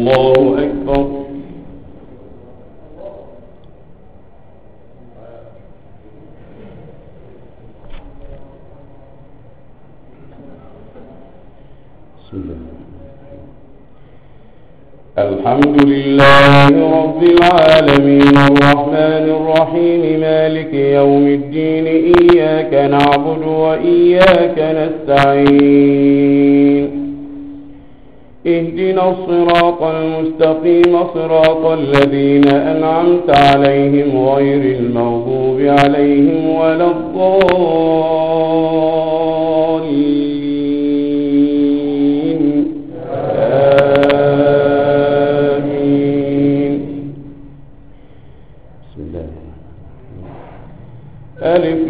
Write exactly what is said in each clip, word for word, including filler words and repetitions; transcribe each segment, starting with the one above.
الله أكبر. بسم الله. الحمد لله رب العالمين الرحمن الرحيم مالك يوم الدين إياك نعبد وإياك نستعين اهدنا الصراط المستقيم صراط الذين أنعمت عليهم غير المغضوب عليهم ولا الضالين آمين. بسم الله. ألف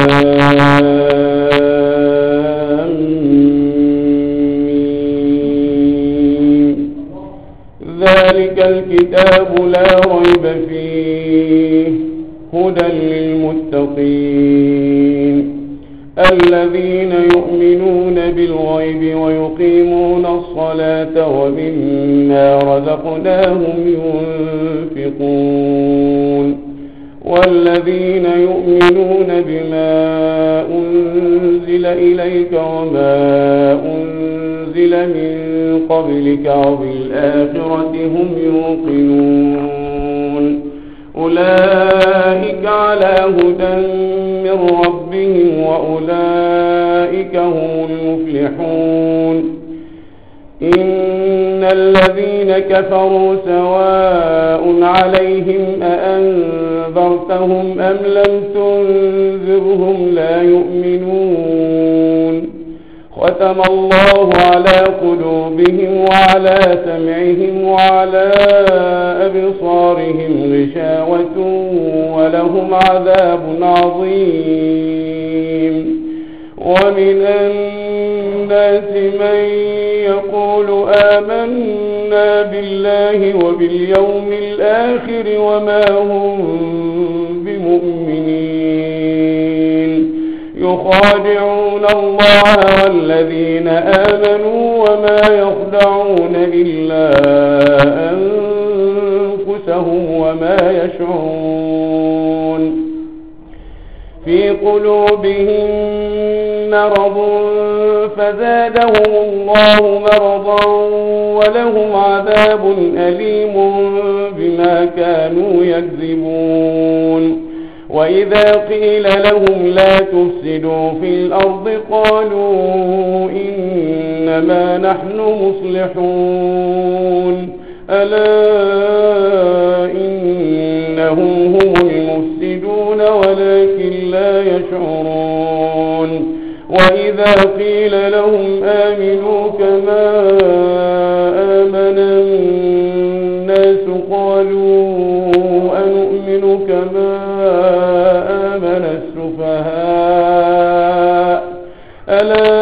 لام ذلك الكتاب لا ريب فيه هدى للمتقين الذين يؤمنون بالغيب ويقيمون الصلاة ومما رزقناهم ينفقون والذين يؤمنون بما أنزل إليك وما أنزل من قبلك وبالآخرة هم يوقنون أولئك على هدى من ربهم وأولئك هم المفلحون إن الذين كفروا سواء عليهم أأنذرتهم أم لم تنذرهم لا يؤمنون ختم الله على قلوبهم وعلى سمعهم وعلى أبصارهم غشاوة ولهم عذاب عظيم. ومن الناس من يقول آمنا بالله وباليوم الآخر وما هم بمؤمنين يخادعون الله والذين آمنوا وما يخدعون إلا أنفسهم وما يشعرون في قلوبهم مرض فزادهم الله مرضا ولهم عذاب أليم بما كانوا يكذبون. وإذا قيل لهم لا تفسدوا في الأرض قالوا إنما نحن مصلحون ألا إنهم هم المفسدون ولكن لا يشعرون. وإذا قيل لهم آمنوا كما آمن الناس قالوا أنؤمن كما آمن السفهاء ألا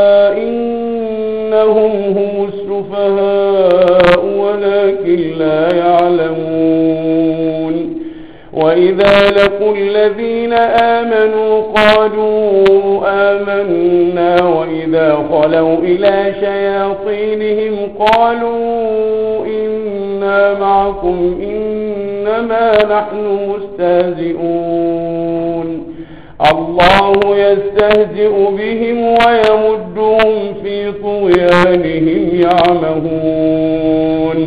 إنهم هم السفهاء ولكن لا يعلمون. وإذا لقوا الذين آمنوا قالوا آمنا وإذا خلوا إلى شياطينهم قالوا إنا معكم إنما نحن مستهزئون الله يستهزئ بهم ويمدهم في طغيانهم يعمهون.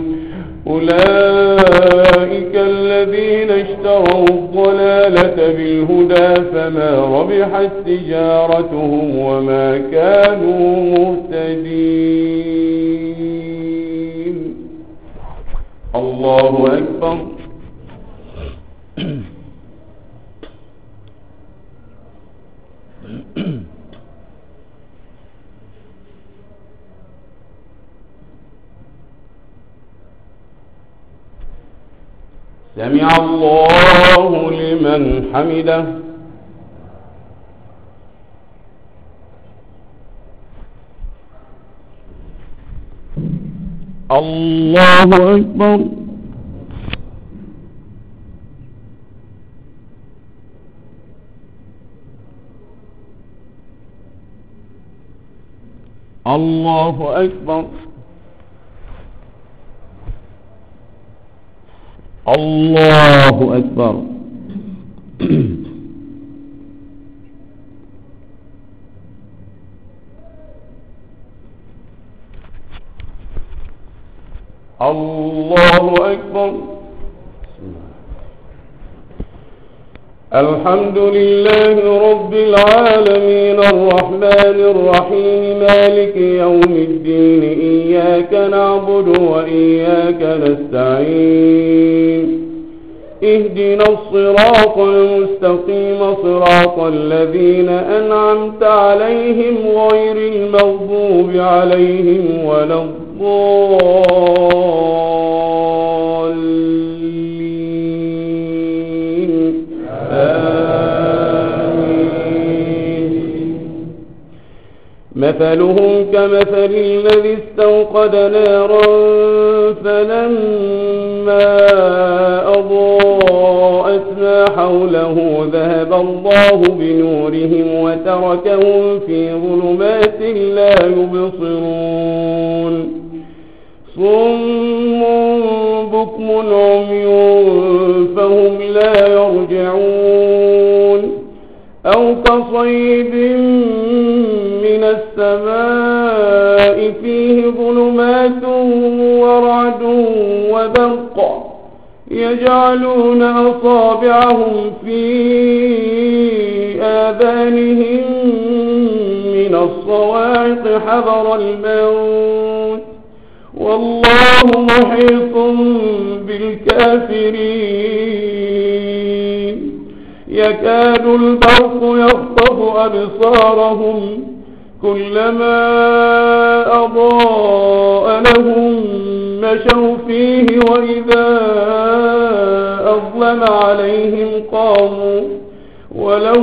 أولئك الذين اشتروا الضلالة بالهدى فما ربحت تجارتهم وما كانوا مهتدين. الله أكبر. سمع الله لمن حمده. الله أكبر. الله أكبر. الله أكبر. الله أكبر. الحمد لله رب العالمين الرحمن الرحيم مالك يوم الدين إياك نعبد وإياك نستعين اهدنا الصراط المستقيم صراط الذين أنعمت عليهم غير المغضوب عليهم ولا الضالين آمين. مثلهم كمثل الذي استوقد نارا فلما أضاءت ما حوله ذهب الله بنورهم وتركهم في ظلمات لا يبصرون صم بكم عمي فهم لا يرجعون أو كصيب من السماء فيه ظلمات ورعد وبرق يجعلون أصابعهم في آذانهم من الصواعق حذر الموت والله محيط بالكافرين يكاد البرق يخطف أبصارهم كلما أضاء لهم مشوا فيه وإذا أظلم عليهم قاموا ولو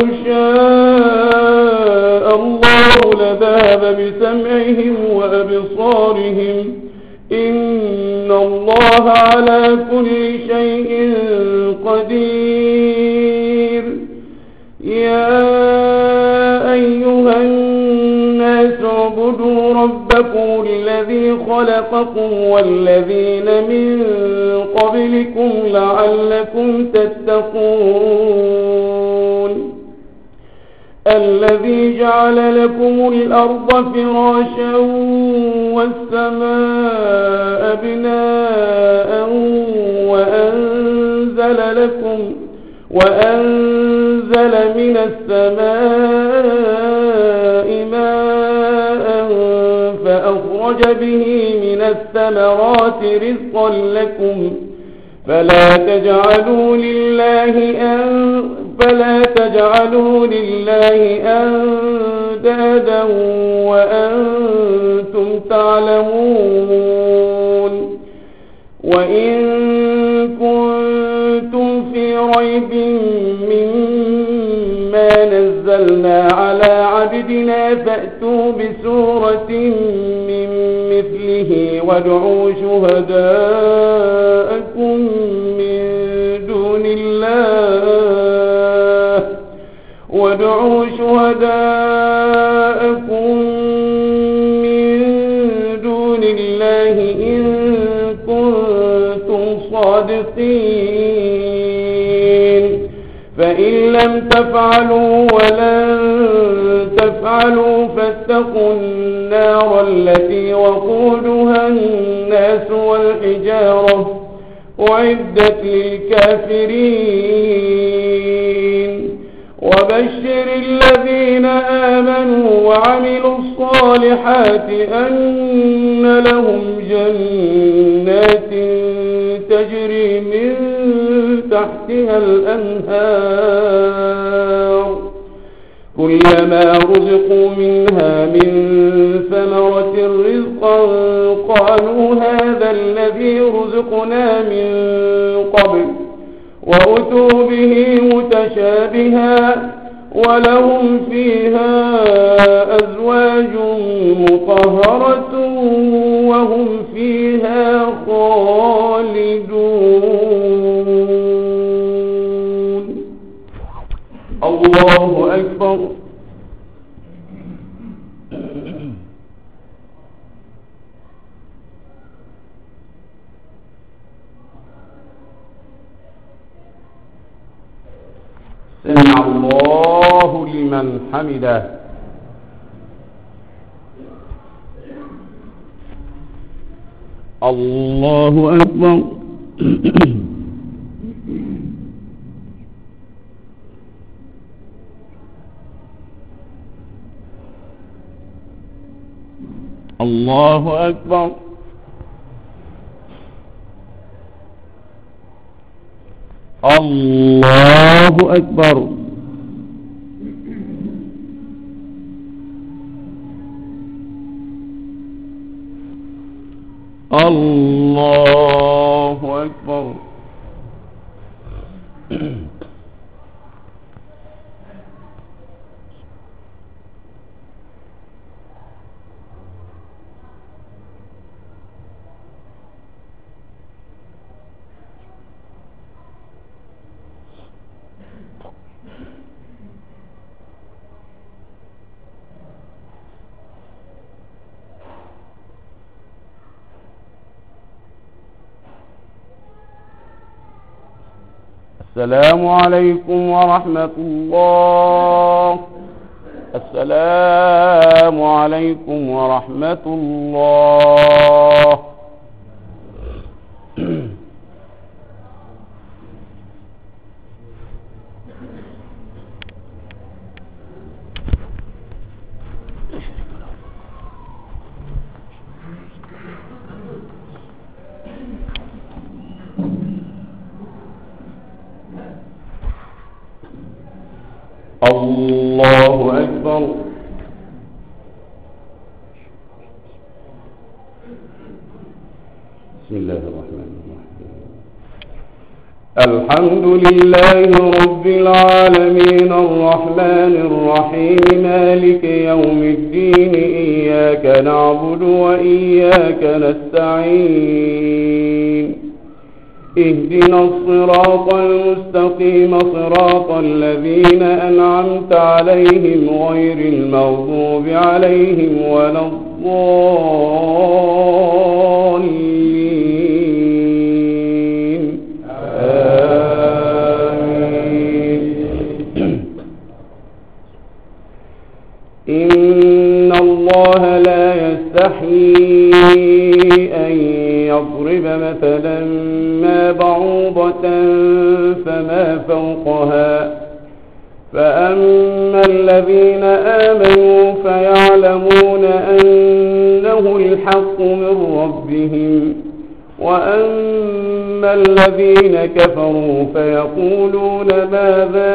شاء الله لذهب بسمعهم وأبصارهم إن الله على كل شيء قدير. يا أيها الناس اعبدوا ربكم الذي خلقكم والذين من قبلكم لعلكم تتقون الذي جعل لكم الأرض فراشا والسماء بناء وأنزل لكم وأنزل من السماء ماء فأخرج به من الثمرات رزقا لكم فلا تجعلوا لله أن فلا تجعلوا لله أندادا وأنتم تعلمون. وإن كنتم في ريب مما نزلنا على عبدنا فأتوا بسورة من مثله وادعوا شهداءكم من دون الله وادعوا شهداءكم من دون الله إن كنتم صادقين فإن لم تفعلوا ولن تفعلوا فاتقوا النار التي وقودها الناس والحجارة أعدت للكافرين. وبشر الذين آمنوا وعملوا الصالحات أن لهم جنات تجري من تحتها الأنهار كلما رزقوا منها من ثمرة رزقا قالوا هذا الذي رزقنا من قبل وأتوا به متشابها ولهم فيها أزواج مطهرة وهم فيها خالدون. الله أكبر. سمع الله لمن حمده. الله أكبر. الله أكبر. الله أكبر. الله أكبر. السلام عليكم ورحمة الله. السلام عليكم ورحمة الله. الله أكبر. بسم الله الرحمن الرحيم. الحمد لله رب العالمين الرحمن الرحيم مالك يوم الدين إياك نعبد وإياك نستعين اهدنا الصراط المستقيم صراط الذين أنعمت عليهم غير المغضوب عليهم ولا الضالين آمين. إن الله لا يستحيي أن يضرب مثلا ما بعوضة فما فوقها فأما الذين آمنوا فيعلمون أنه الحق من ربهم وأما الذين كفروا فيقولون ماذا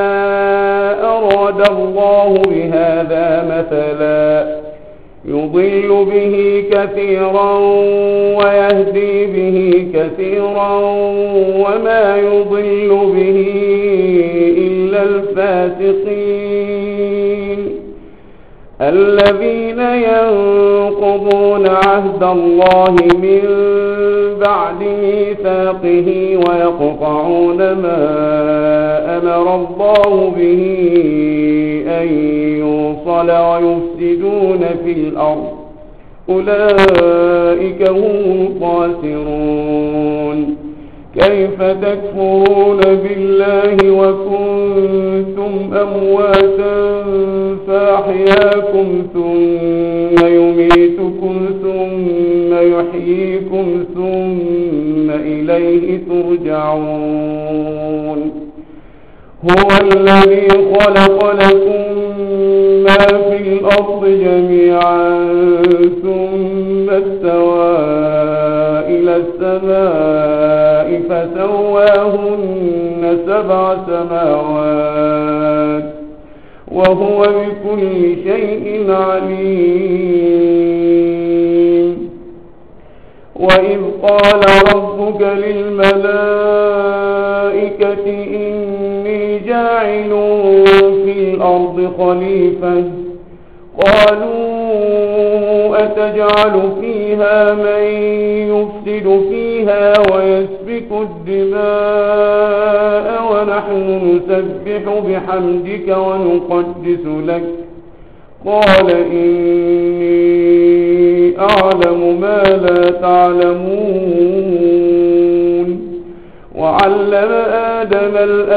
أراد الله بهذا مثلا يضل به كثيرا ويهدي به كثيرا وما يضل به إلا الفاسقين الذين ينقضون عهد الله من بعد ميثاقه ويقطعون ما أمر الله به أن يوصل ويفسدون في الأرض أولئك هم الخاسرون. كيف تكفرون بالله وكنتم أمواتا فأحياكم ثم يميتكم ثم يحييكم ثم إليه ترجعون. هو الذي خلق لكم ما في الأرض جميعا ثم استوى إلى السماء فسواهن سبع سماوات وهو بكل شيء عليم. وإذ قال ربك للملائكة إني جاعل في الأرض خليفة قالوا أتجعل فيها من يفسد فيها ويسفك الدماء ونحن نسبح بحمدك ونقدس لك قال إني أعلم ما لا تعلمون. وعلم آدم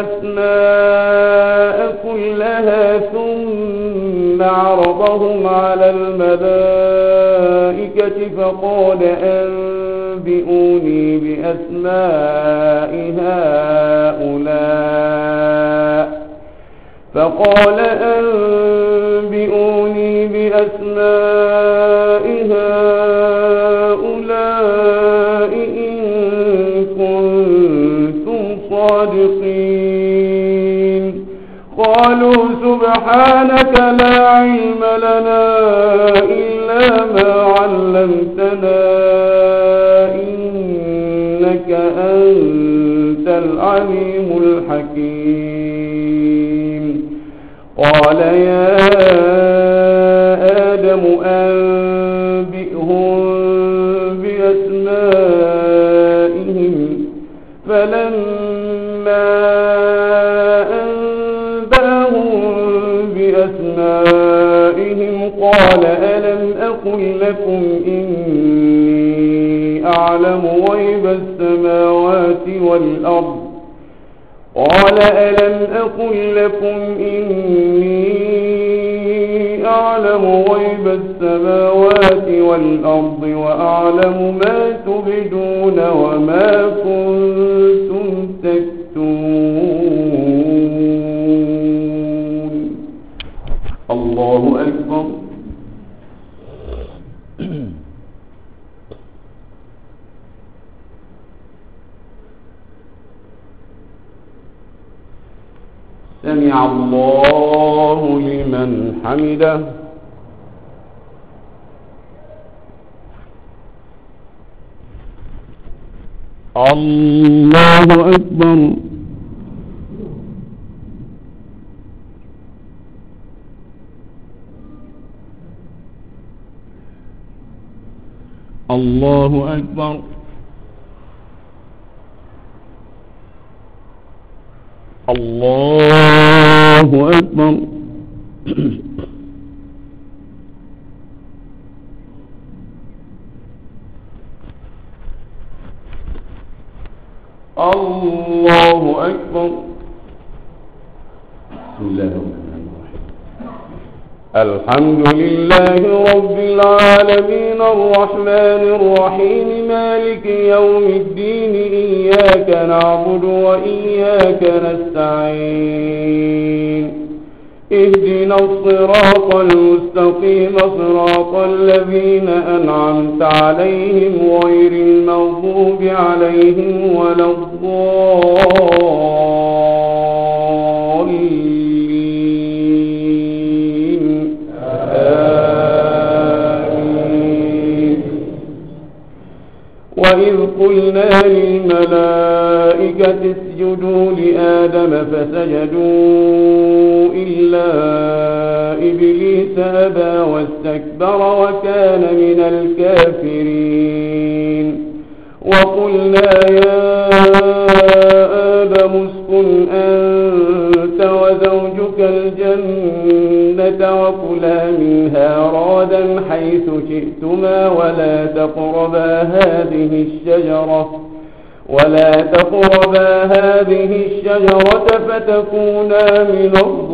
الأسماء كلها ثم عرضهم على الملائكة فقال أنبئوني بأسماء هؤلاء فقال أنبئوني بأسماء هؤلاء إن كنتم صادقين قالوا سبحانك لا علم لنا إلا ما علمتنا إنك أنت العليم الحكيم قال يا آدم أنبئهم بأسمائهم فلما أنبأهم بأسمائهم قال ألم أقل لكم إني أعلم غيب السماوات والأرض قال ألم أقل لكم إني أعلم غيب السماوات والأرض وأعلم ما تبدون وما كنتم تكتمون الله أكبر. سمع الله لمن حمده. الله أكبر. الله أكبر. الله أكبر. الله أكبر. بسم الله الرحمن الرحيم. الحمد لله رب العالمين الرحمن الرحيم مالك يوم الدين إياك نعبد وإياك نستعين اهدنا الصراط المستقيم صراط الذين أنعمت عليهم غير المغضوب عليهم ولا الضالين آمين. وإذ قلنا للملائكة اسجدوا لآدم فسجدوا إلا إبليس أبى واستكبر وكان من الكافرين وقلنا يا آدم اسكن أنت وزوجك الجنة وكلا منها رغدا حيث شئتما ولا تقربا هذه الشجرة ولا تقربا هذه الشجرة فتكونا من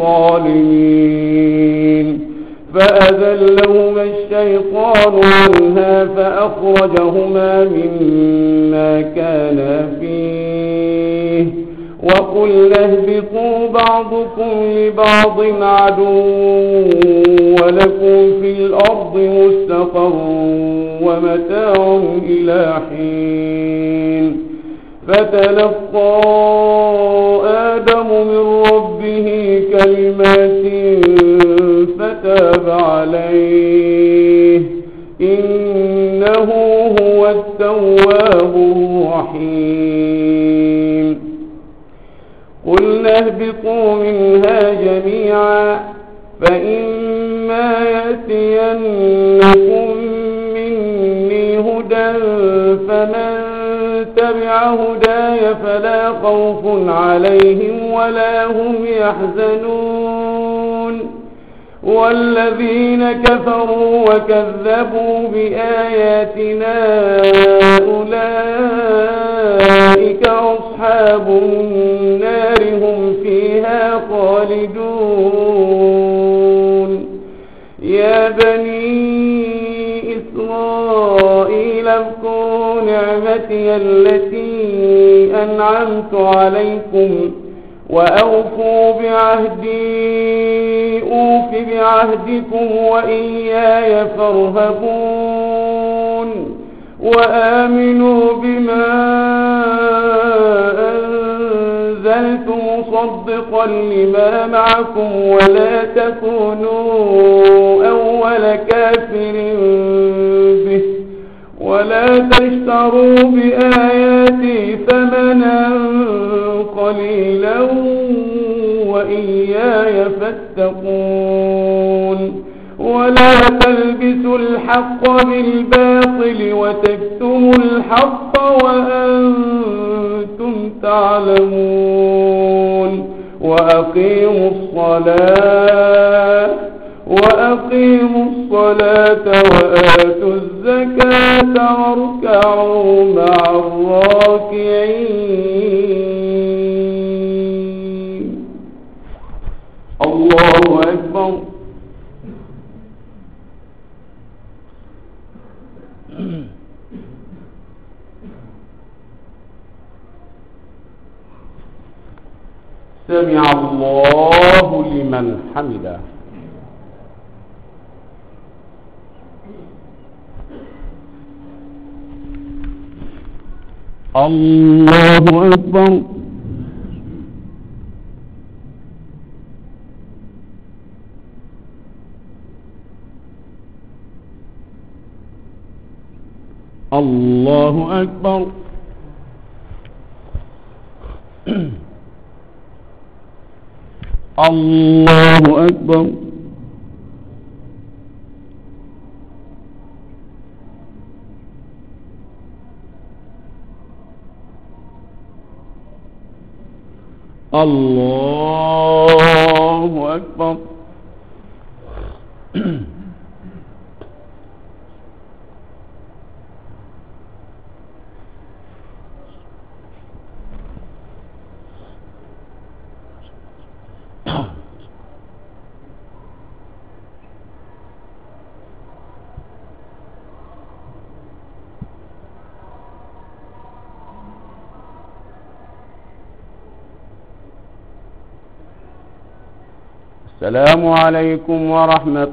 الظالمين فأذلهما الشيطان عنها فأخرجهما مما كانا فيه وقلنا اهبطوا بعضكم لبعض عدو ولكم في الأرض مستقر ومتاع إلى حين فتلقى آدم من ربه كلمات فتاب عليه إنه هو التواب الرحيم. قلنا اهبطوا منها جميعا فإما يأتينكم مني هدى فمن تبع هداي فلا خوف عليهم ولا هم يحزنون والذين كفروا وكذبوا بآياتنا أولئك أصحاب أصحاب النار هم فيها خالدون. يا بني إسرائيل اذكروا نعمتي التي أنعمت عليكم وأوفوا بعهدي أوف بعهدكم وإياي فارهبون. وآمنوا بما أنزلت مصدقا لما معكم ولا تكونوا أول كافر به ولا تشتروا بآياتي ثمنا قليلا وإياي فاتقون. ولا تلبسوا الحق بالباطل وتكتموا الحق وأنتم تعلمون. وأقيموا الصلاة وأقيموا الصلاة وآتوا الزكاة واركعوا مع الراكعين. الله أكبر. سمع الله لمن حمده. الله أكبر. الله أكبر. الله أكبر. الله أكبر. السلام عليكم ورحمة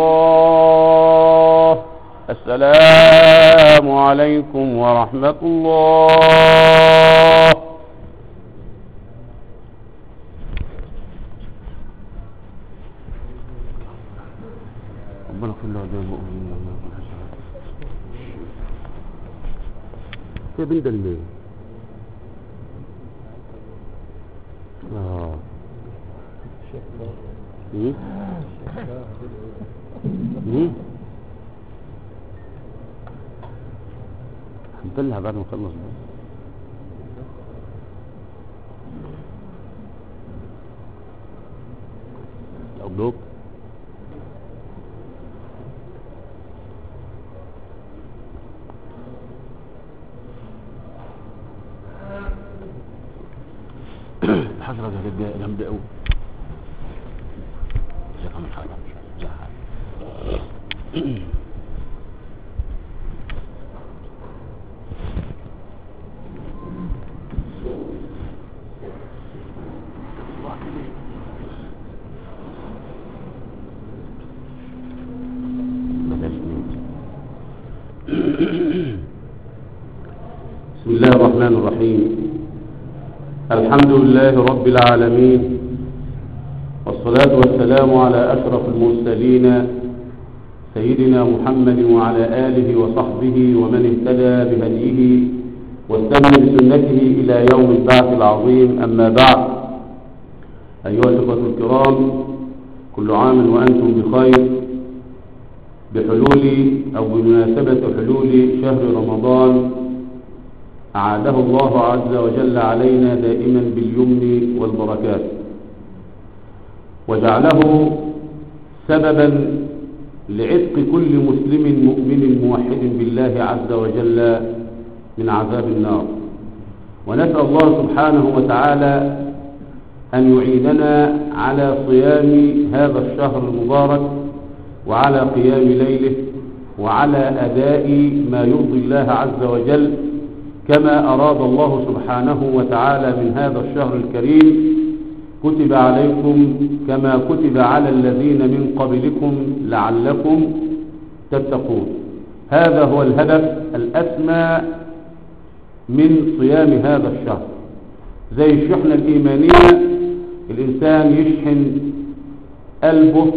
الله. السلام عليكم ورحمة الله. ربنا كل هذا المؤمنين يا بنت الليل. اه ايه ايه هنطلع بعد ما نخلص بس. مبروك. الحشرة دي هتبقى جامدة قوي. بسم الله الرحمن الرحيم. الحمد لله رب العالمين، والصلاة والسلام على أشرف المرسلين سيدنا محمد وعلى آله وصحبه ومن اهتدى بهديه واستنى بسنته إلى يوم البعث العظيم. أما بعد، أيها الإخوة الكرام، كل عام وأنتم بخير بحلول أو بمناسبة حلول شهر رمضان أعاده الله عز وجل علينا دائما باليمن والبركات، وجعله سببا لعتق كل مسلم مؤمن موحد بالله عز وجل من عذاب النار، ونسأل الله سبحانه وتعالى أن يعيننا على صيام هذا الشهر المبارك وعلى قيام ليله وعلى أداء ما يرضي الله عز وجل كما أراد الله سبحانه وتعالى من هذا الشهر الكريم. كتب عليكم كما كتب على الذين من قبلكم لعلكم تتقون. هذا هو الهدف الأسمى من صيام هذا الشهر. زي الشحنة الإيمانية، الإنسان يشحن قلبه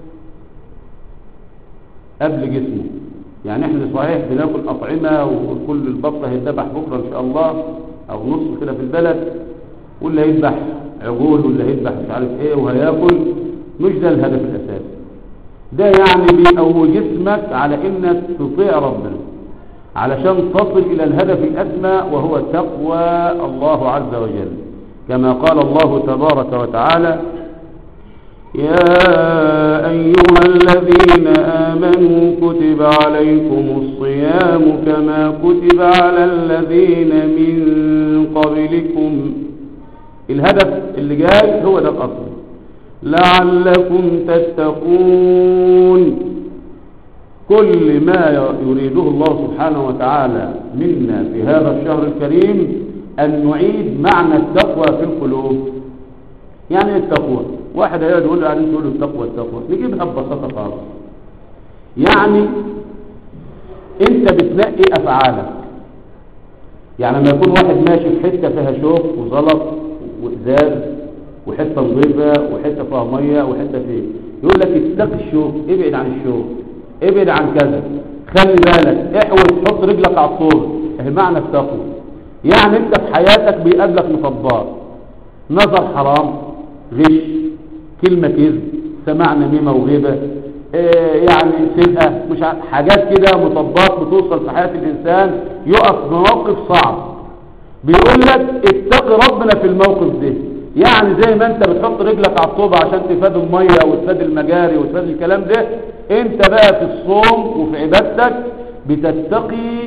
قبل جسمه. يعني احنا صحيح بناكل أطعمة وكل البطة هيتذبح بكرة إن شاء الله أو نص كده في البلد، واللي هيذبح عجول واللي هيذبح مش عارف ايه وهياكل. مش ده الهدف الأساسي. ده يعني بيقوي جسمك على انك تطيع ربنا علشان تصل الى الهدف الاسمى وهو تقوى الله عز وجل، كما قال الله تبارك وتعالى: يا أيها الذين آمنوا كتب عليكم الصيام كما كتب على الذين من قبلكم. الهدف اللي جاي هو ده الأصل، لعلكم تتقون. كل ما يريده الله سبحانه وتعالى منا في هذا الشهر الكريم أن نعيد معنى التقوى في القلوب. يعني التقوى، واحد هيقعد يقول له يعني تقول له التقوى التقوى نجيبها ببساطة خالص. يعني انت بتنقي افعالك. يعني لما يكون واحد ماشي في حته فيها شوك وزلط وازاز وحته نظيفه وحته فيها ميه وحته فيه، يقول لك اتقي الشوك، ابعد عن الشوك، ابعد عن كذا، خلي بالك، احول، حط رجلك على الطور. اهي معنى التقوى. يعني انت في حياتك بيقابلك مطبات، نظر حرام، غش، كلمه كذب، سماع نميمه وغيبه، إيه يعني سرقه، مش حاجات كده مطبات بتوصل في حياه الانسان يقف مواقف صعب. بيقول لك اتقي ربنا في الموقف ده. يعني زي ما انت بتحط رجلك على الطوبه عشان تفاد الميه وتفاد المجاري وتفاد الكلام ده، انت بقى في الصوم وفي عبادتك بتتقي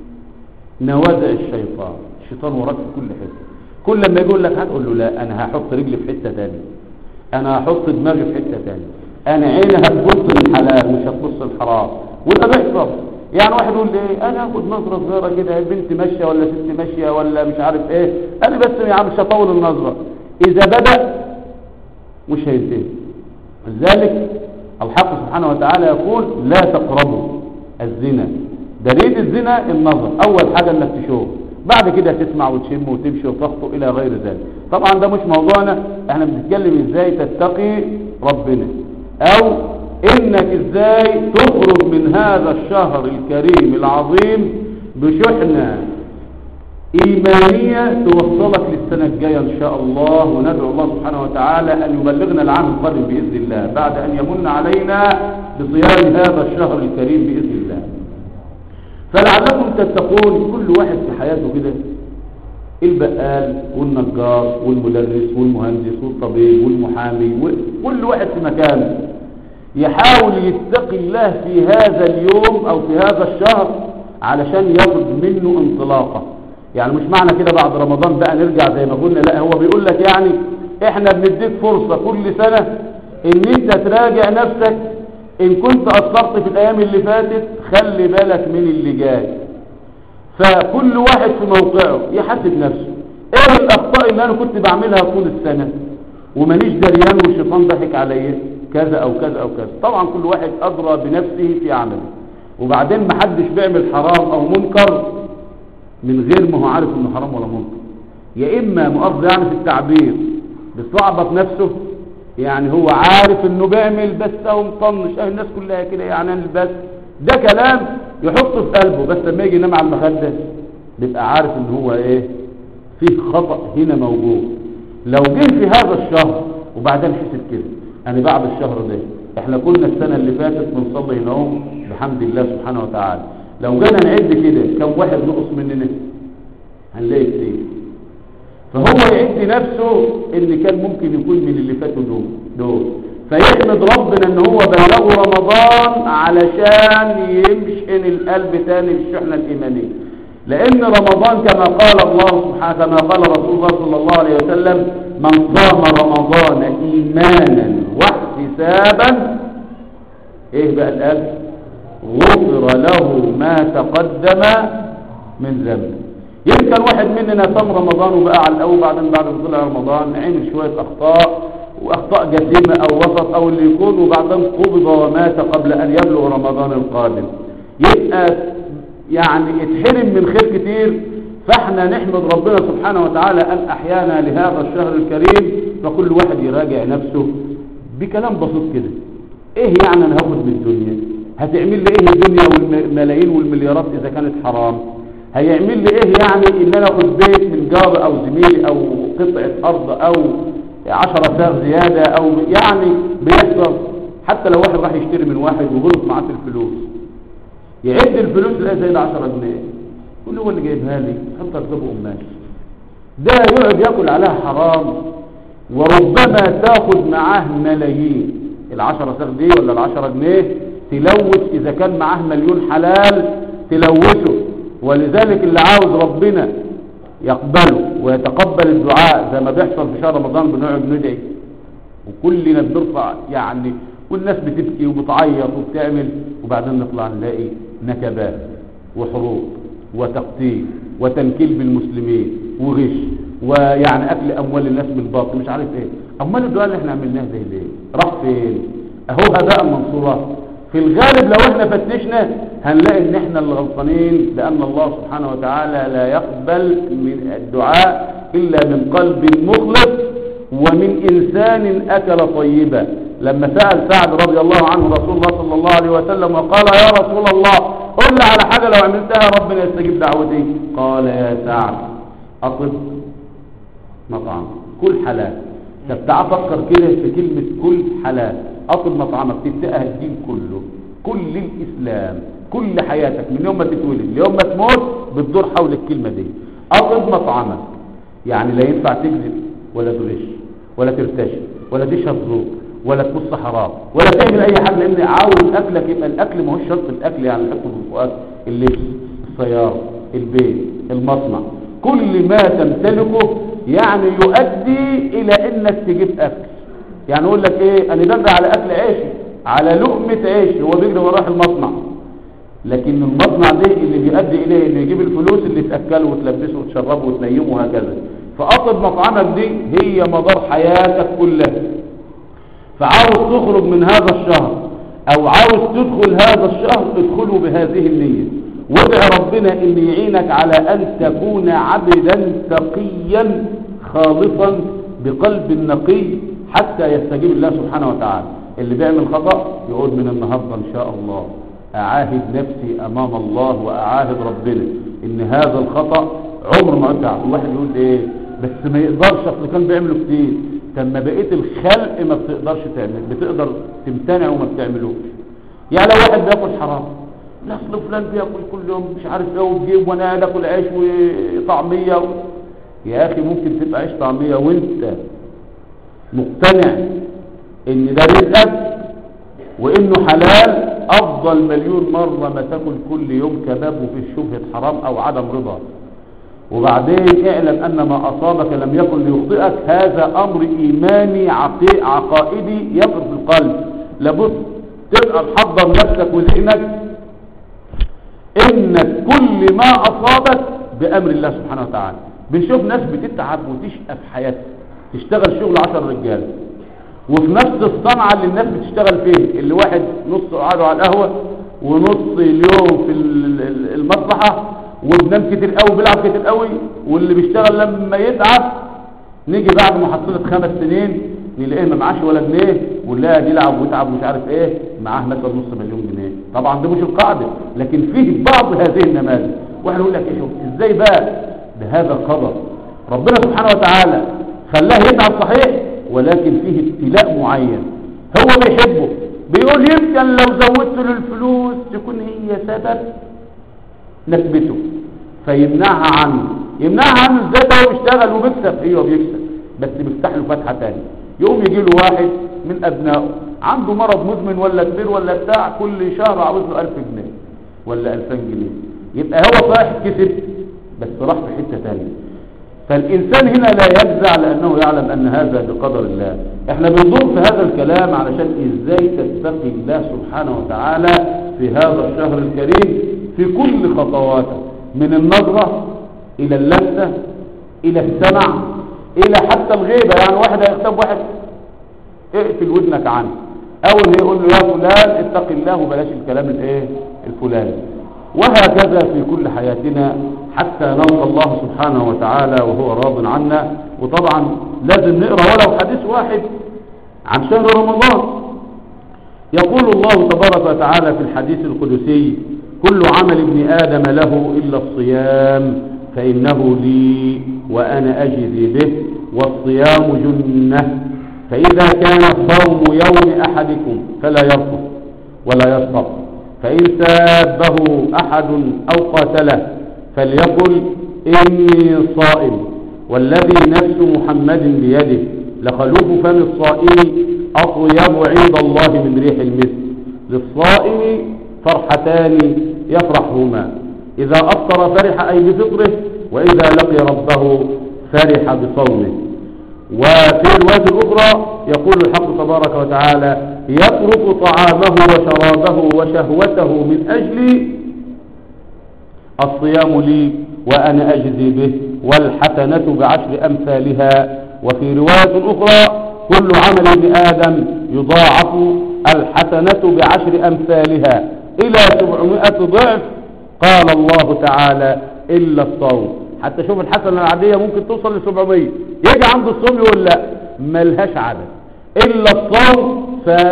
نوازع الشيطان. الشيطان وراك في كل حته. كل لما يقول لك هتقول له لا، انا هحط رجلي في حته ثانيه، انا هحط دماغي في حته ثانيه، انا عيني هتبص للحلال مش هتبص للحرام. وده بيحصل. يعني واحد يقول ايه، انا هاخد نظره صغيره كده، بنت ماشيه ولا ست ماشيه ولا مش عارف ايه، انا بس يا عم مش هطول النظره. اذا بدا مش هينتهي. لذلك الحق سبحانه وتعالى يقول لا تقربوا الزنا. دليل الزنا النظر. اول حاجه انك تشوف، بعد كده تسمع وتشم وتمشي وتخطو الى غير ذلك. طبعا ده مش موضوعنا، احنا بنتكلم ازاي تتقي ربنا، او انك ازاي تخرج من هذا الشهر الكريم العظيم بشحنة ايمانية توصلك للسنة الجاية ان شاء الله. وندعو الله سبحانه وتعالى ان يبلغنا العام القادم باذن الله، بعد ان يمن علينا بصيام هذا الشهر الكريم باذن الله. فلعلكم تتقون. كل واحد في حياته كده، البقال والنجار والمدرس والمهندس والطبيب والمحامي، كل واحد في مكانه يحاول يتقي الله في هذا اليوم او في هذا الشهر علشان ياخد منه انطلاقه. يعني مش معنى كده بعد رمضان بقى نرجع زي ما قلنا، لا، هو بيقول لك يعني احنا بنديك فرصه كل سنه ان انت تراجع نفسك. ان كنت قصرت في الايام اللي فاتت خلي بالك من اللي جاي. فكل واحد في موقعه يحاسب نفسه، ايه الاخطاء اللي انا كنت بعملها طول السنه ومانيش دريان والشيطان ضحك عليا كذا او كذا او كذا. طبعا كل واحد ادرى بنفسه في عمله. وبعدين ما حدش بيعمل حرام او منكر من غير ما هو عارف انه حرام ولا منكر. يا اما مؤاخذه يعني في التعبير بيصعبط نفسه، يعني هو عارف انه بيعمل بس هو مطنش، اه الناس كلها كده يعني انا بس. ده كلام يحطه في قلبه، بس لما يجي ينام على المخده بيبقى عارف ان هو ايه، فيه خطأ هنا موجود. لو جه في هذا الشهر وبعدين حسب كده، يعني بعد الشهر ده احنا كنا السنه اللي فاتت بنصلي هنا بحمد الله سبحانه وتعالى، لو جينا نعد كده كم واحد نقص مننا هنلاقي كتير. فهو يعد نفسه ان كان ممكن يكون من اللي فاتوا دول دول فيحمد ربنا ان هو بلغه رمضان علشان يمشحن القلب تاني بالشحنه الايمانيه. لأن رمضان كما قال الله سبحانه، كما قال رسول الله صلى الله عليه وسلم: من صام رمضان إيمانا واحتسابا، إيه بقى الآن؟ غفر له ما تقدم من ذنبه. يمكن واحد مننا صام رمضان وبقى على الأول، بعدين بعد ما طلع رمضان عمل شوية أخطاء، وأخطاء جسيمة أو وسط أو اللي يكون، وبعدين قبض ومات قبل أن يبلغ رمضان القادم. يبقى يعني اتحرم من خير كتير. فاحنا نحمد ربنا سبحانه وتعالى أن أحيانا لهذا الشهر الكريم. فكل واحد يراجع نفسه بكلام بسيط كده: ايه يعني انا هاخد من الدنيا؟ هتعمل لي ايه الدنيا والملايين والمليارات اذا كانت حرام؟ هيعمل لي ايه يعني ان انا اخد بيت من جار او زميلي او قطعة ارض او عشرة ساغ زيادة؟ او يعني بيحصل حتى لو واحد راح يشتري من واحد وغلط معاه في الفلوس، يعد الفلوس يلاقي زي ده عشرة جنيه، يقول له هو اللي جايبها لي، حط ارتبه قماش. ده يقعد ياكل عليها حرام، وربما تاخد معاه ملايين. العشرة ساغ دي ولا العشرة جنيه تلوث، اذا كان معاه مليون حلال تلوثه. ولذلك اللي عاوز ربنا يقبله ويتقبل الدعاء زي ما بيحصل في شهر رمضان، بنقعد ندعي وكلنا بنرفع يعني، والناس بتبكي وبتعيط وبتعمل، وبعدين نطلع نلاقي نكبات وحروب وتقتيل وتنكيل بالمسلمين وغش، ويعني اكل اموال الناس بالباطل، مش عارف ايه. امال الدعاء اللي احنا عملناه زي ليه راح فين؟ اهو هباء منصورا. في الغالب لو احنا فتشنا هنلاقي ان احنا اللي غلطانين، لان الله سبحانه وتعالى لا يقبل من الدعاء الا من قلب مخلص ومن انسان اكل طيبا. لما سأل سعد رضي الله عنه رسول الله صلى الله عليه وسلم وقال: يا رسول الله قل لي على حاجة لو عملتها ربنا يستجيب دعوتي. قال: يا سعد اطب مطعم، كل حلال. طب تعال فكر كده في كلمة كل حلال. اطب مطعمك تبتقى الدين كله، كل الاسلام، كل حياتك من يوم ما تتولد ليوم ما تموت بتدور حول الكلمة دي. اطب مطعمك يعني لا ينفع تكذب ولا تغش ولا ترتشي ولا تشرب ذوق ولا تبص حرام ولا تعمل اي حاجه، لان عاوز اكلك يبقى الاكل ما هوش شرط الاكل يعني الحفظ الفؤاد، اللبس، السياره، البيت، المصنع، كل ما تمتلكه يعني يؤدي الى انك تجيب اكل. يعني يقول لك ايه؟ انا بدري على اكل عيشي، على لقمه عيشي، هو بيجري وراح المصنع، لكن المصنع ده اللي بيؤدي اليه انه يجيب الفلوس اللي تاكله وتلبسه وتشربه وتنيمه وهكذا. فاطب مطعمك دي هي مدار حياتك كلها. فعاوز تخرج من هذا الشهر او عاوز تدخل هذا الشهر، ادخله بهذه النية، وادع ربنا ان يعينك على ان تكون عبدا تقيا خالصا بقلب نقي حتى يستجيب الله سبحانه وتعالى. اللي بيعمل خطأ يقول من النهاردة ان شاء الله اعاهد نفسي امام الله واعاهد ربنا ان هذا الخطأ عمر ما ارجع. الواحد يقول ايه بس ما يقدرش، اصل كان بيعمله كتير. لما بقيت الخلق ما بتقدرش تعمل، بتقدر تمتنع وما بتعملوش. يعني لو واحد بياكل حرام، لا اصل فلان بياكل كل يوم مش عارف ايه وتجيب وانا باكل عيش وطعميه و... يا اخي ممكن تبقى عيش طعميه وانت مقتنع ان ده رزقك وانه حلال افضل مليون مره ما تاكل كل يوم كباب وفي شبهه حرام او عدم رضا. وبعدين اعلم ان ما اصابك لم يكن ليخطئك. هذا امر ايماني عقائدي يقر في القلب. لابد تبقى محضر نفسك وذهنك انك كل ما اصابك بامر الله سبحانه وتعالى. بنشوف ناس بتتعب وتشقى في حياتها، تشتغل شغل عشر رجال، وفي نفس الصنعة اللي الناس بتشتغل فيه، اللي واحد نص قعدوا على القهوة ونص اليوم في المصلحة وبنام كتير قوي بيلعب كتير قوي. واللي بيشتغل لما يتعب نيجي بعد محصلة خمس سنين نلاقيه ما معاش ولا جنيه، ونلاقيه يلعب ويتعب مش عارف ايه معاه مثلا نص مليون جنيه. طبعا ده مش القاعدة، لكن فيه بعض هذه النماذج. واحد يقول لك ايه شوف ازاي بقى بهذا القدر ربنا سبحانه وتعالى خلاه يتعب صحيح، ولكن فيه ابتلاء معين هو بيحبه. بيقول يمكن لو زودت له الفلوس تكون هي سبب نكبته فيمنعها عنه. يمنعها عنه ازاي؟ ده هو بيشتغل وبيكسب. ايوه بيكسب، بس بيفتح له فتحه ثانيه. يقوم يجي له واحد من ابنائه عنده مرض مزمن ولا كبير ولا بتاع، كل شهر عاوز له ألف جنيه ولا ألفين جنيه. يبقى هو صحيح كسب بس راح في حتة تانية. فالإنسان هنا لا يجزع لأنه يعلم أن هذا بقدر الله. احنا بندور في هذا الكلام علشان ازاي تتقي الله سبحانه وتعالى في هذا الشهر الكريم في كل خطواته، من النظرة إلى اللمسة إلى السمع إلى حتى الغيبة. يعني واحد هيغتاب واحد اقفل ودنك عنه، أول يقول له يا فلان اتق الله وبلاش الكلام الايه الفلاني. وهكذا في كل حياتنا حتى نلقى الله سبحانه وتعالى وهو راض عنا. وطبعا لازم نقرأ ولو حديث واحد عن شهر رمضان. يقول الله تبارك وتعالى في الحديث القدسي: كل عمل ابن آدم له إلا الصيام فإنه لي وأنا أجزي به، والصيام جنة، فإذا كان صوم يوم أحدكم فلا يرفث ولا يسخط، فإن سابه أحد أو قاتله فليقل إني صائم، والذي نفس محمد بيده لخلوف فم الصائم أطيب عند الله من ريح المسك. للصائم فرحتان يفرحهما: إذا أفطر فرح أي بفطره، وإذا لقي ربه فرح بصومه. وفي الرواية الأخرى يقول الحق تبارك وتعالى: يترك طعامه وشرابه وشهوته من أجل الصيام لي وأنا أجزي به، والحسنة بعشر أمثالها. وفي رواية أخرى: كل عمل ابن آدم يضاعف الحسنة بعشر أمثالها إلى سبعمائة ضعف. قال الله تعالى: إلا الصوم. حتى شوف الحسنة العادية ممكن توصل ل سبعمائة، يجي عند الصوم يقول لا ملهاش عدد، إلا الصوم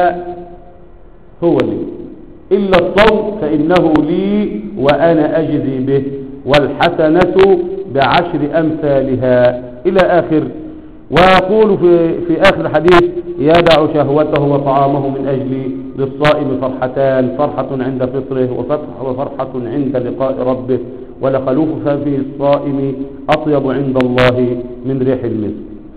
فهو لي، إلا الصوم فإنه لي وأنا أجزي به، والحسنة بعشر أمثالها إلى آخر. ويقول في, في آخر الحديث: يدع شهوته وطعامه من أجل للصائم فرحتان: فرحة عند فطره وفرحة عند لقاء ربه، ولخلوف فم الصائم أطيب عند الله من ريح المسك.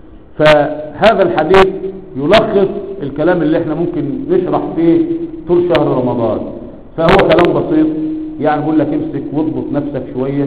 فهذا الحديث يلخص الكلام اللي احنا ممكن نشرح فيه طول شهر رمضان. فهو كلام بسيط، يعني بقول لك امسك واضبط نفسك شوية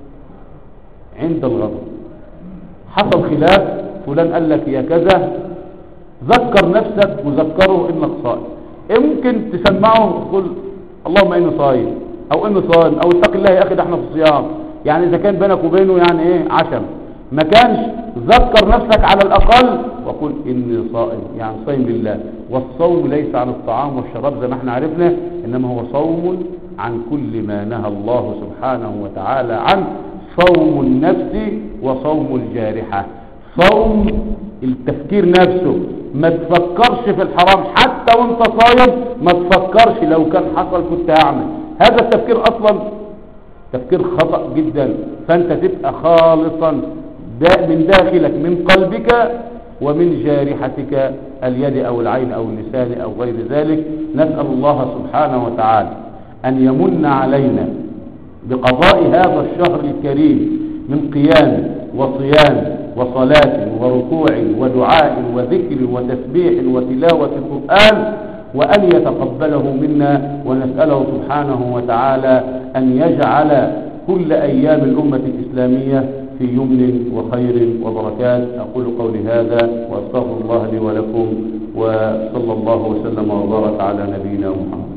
عند الغضب. حصل خلاف، فلان قال لك يا كذا، ذكر نفسك وذكره انك صائم. ممكن تسمعه قل اللهم اني صايم، او اني صائم، او اتق الله يا اخي ده احنا في الصيام. يعني اذا كان بينك وبينه يعني ايه عشم، ما كانش ذكر نفسك على الاقل وقل اني صائم، يعني صايم لله. والصوم ليس عن الطعام والشراب زي ما احنا عرفنا، انما هو صوم عن كل ما نهى الله سبحانه وتعالى عنه. صوم النفس وصوم الجارحة، صوم التفكير نفسه، ما تفكرش في الحرام حتى وانت صايم، ما تفكرش لو كان حصل كنت هعمل. هذا التفكير اصلا تفكير خطأ جدا. فانت تبقى خالصا من داخلك من قلبك ومن جارحتك اليد او العين او اللسان او غير ذلك. نسأل الله سبحانه وتعالى ان يمن علينا بقضاء هذا الشهر الكريم من قيام وصيام وصلاة وركوع ودعاء وذكر وتسبيح وتلاوة القرآن، وأن يتقبله منا. ونسأله سبحانه وتعالى أن يجعل كل أيام الأمة الإسلامية في يمن وخير وبركات. أقول قولي هذا وأستغفر الله لي ولكم، وصلى الله وسلم وبارك على نبينا محمد.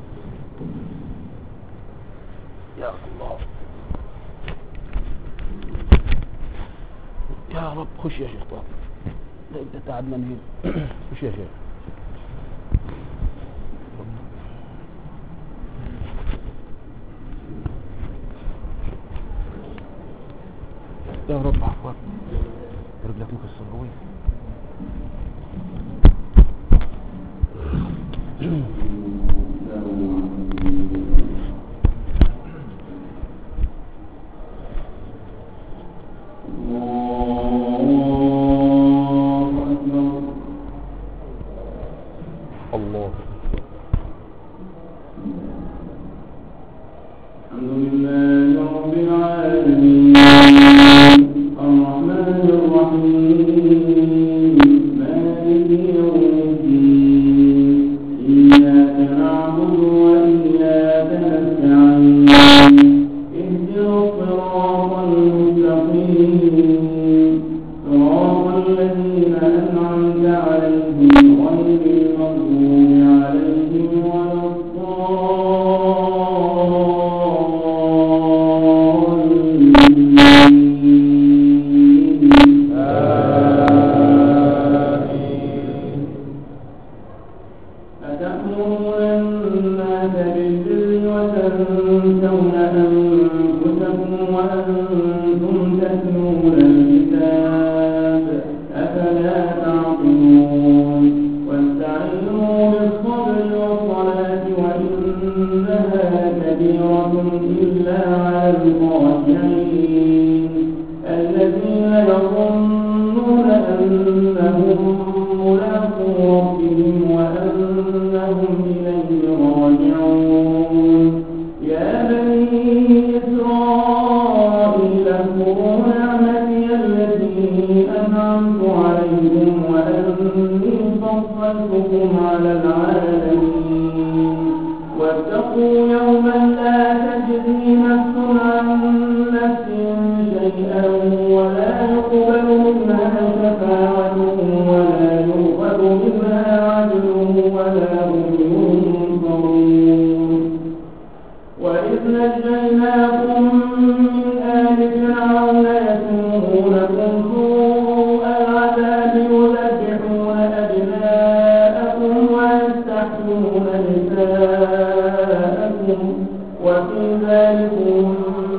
يا الله يا رب، خش يا شيخ طارق، ده انت تعبنا من هنا. خش يا شيخ. يا رب عفوا، رجلك مكسره قوي. الله الحمد لله رب العالمين الرحمن الرحيم مالك يوم الدين إياك الذين يظنون أنهم ملاقو ربهم وأنهم إليه راجعون يا بني إسرائيل اذكروا نعمتي التي أنعمت عليكم وأني فضلتكم على العالمين واتقوا يوما لا تجزي نفس عن نفس شيئا ولا يقبل منها شفاعة ولا يؤخذ منها عدل ولا هم ينصرون وإذ نجيناكم من آل فرعون يسومونكم سوء العذاب يذبحون أبناءكم ويستحيون نساءكم وفي ذلكم